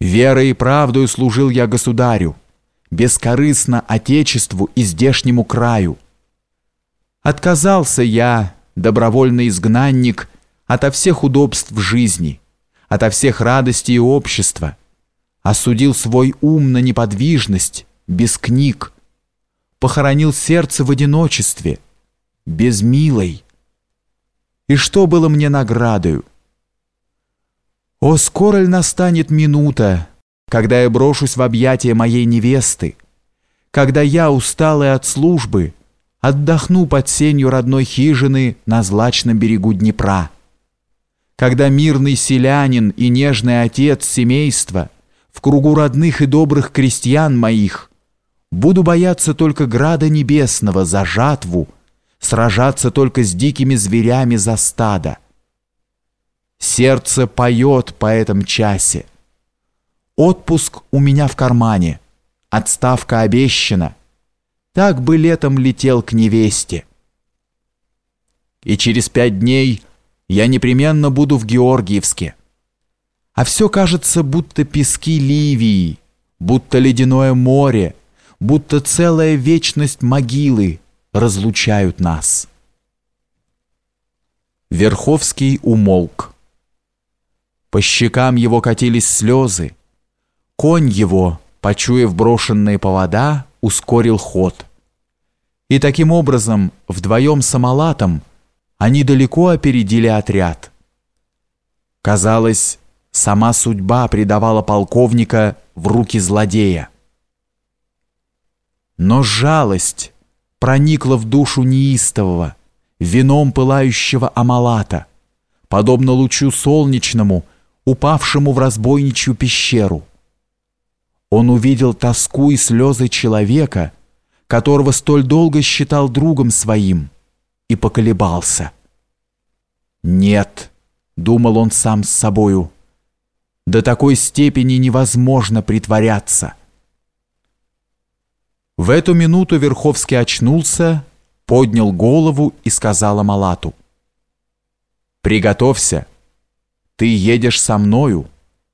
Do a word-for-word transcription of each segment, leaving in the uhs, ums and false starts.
Верой и правдою служил я государю, бескорыстно отечеству и здешнему краю. Отказался я, добровольный изгнанник, ото всех удобств жизни, ото всех радостей общества, осудил свой ум на неподвижность, без книг, похоронил сердце в одиночестве, без милой. И что было мне наградою? О, скоро ли настанет минута, когда я брошусь в объятия моей невесты, когда я, усталый от службы, отдохну под сенью родной хижины на злачном берегу Днепра, когда мирный селянин и нежный отец семейства в кругу родных и добрых крестьян моих буду бояться только града небесного за жатву, сражаться только с дикими зверями за стадо. Сердце поет по этом часе. Отпуск у меня в кармане, отставка обещана. Так бы летом летел к невесте. И через пять дней я непременно буду в Георгиевске. А все кажется, будто пески Ливии, будто ледяное море, будто целая вечность могилы разлучают нас. Верховский умолк. По щекам его катились слезы. Конь его, почуяв брошенные повода, ускорил ход. И таким образом, вдвоем с Амалатом, они далеко опередили отряд. Казалось, сама судьба предавала полковника в руки злодея. Но жалость проникла в душу неистового, вином пылающего Амалата, подобно лучу солнечному, упавшему в разбойничью пещеру. Он увидел тоску и слезы человека, которого столь долго считал другом своим, и поколебался. «Нет», — думал он сам с собою, — «до такой степени невозможно притворяться». В эту минуту Верховский очнулся, поднял голову и сказал Амалату: «Приготовься, ты едешь со мною».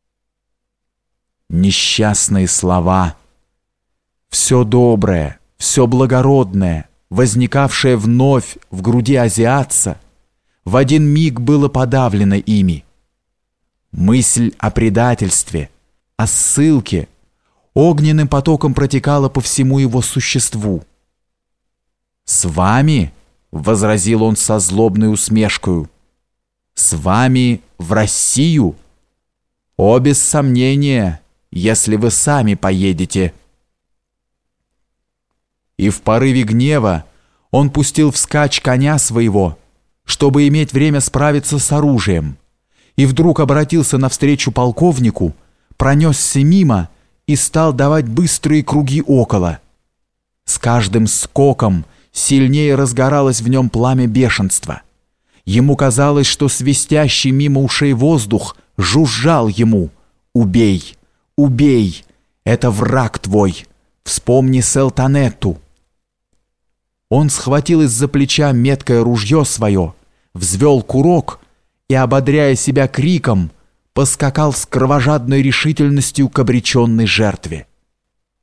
Несчастные слова. Все доброе, все благородное, возникавшее вновь в груди азиатца, в один миг было подавлено ими. Мысль о предательстве, о ссылке огненным потоком протекала по всему его существу. «С вами?» — возразил он со злобной усмешкою. «С вами в Россию? О, без сомнения, если вы сами поедете». И в порыве гнева он пустил вскачь коня своего, чтобы иметь время справиться с оружием, и вдруг обратился навстречу полковнику, пронесся мимо и стал давать быстрые круги около. С каждым скоком сильнее разгоралось в нем пламя бешенства. Ему казалось, что свистящий мимо ушей воздух жужжал ему: «Убей! Убей! Это враг твой! Вспомни Селтанетту!» Он схватил из-за плеча меткое ружье свое, взвел курок и, ободряя себя криком, поскакал с кровожадной решительностью к обреченной жертве.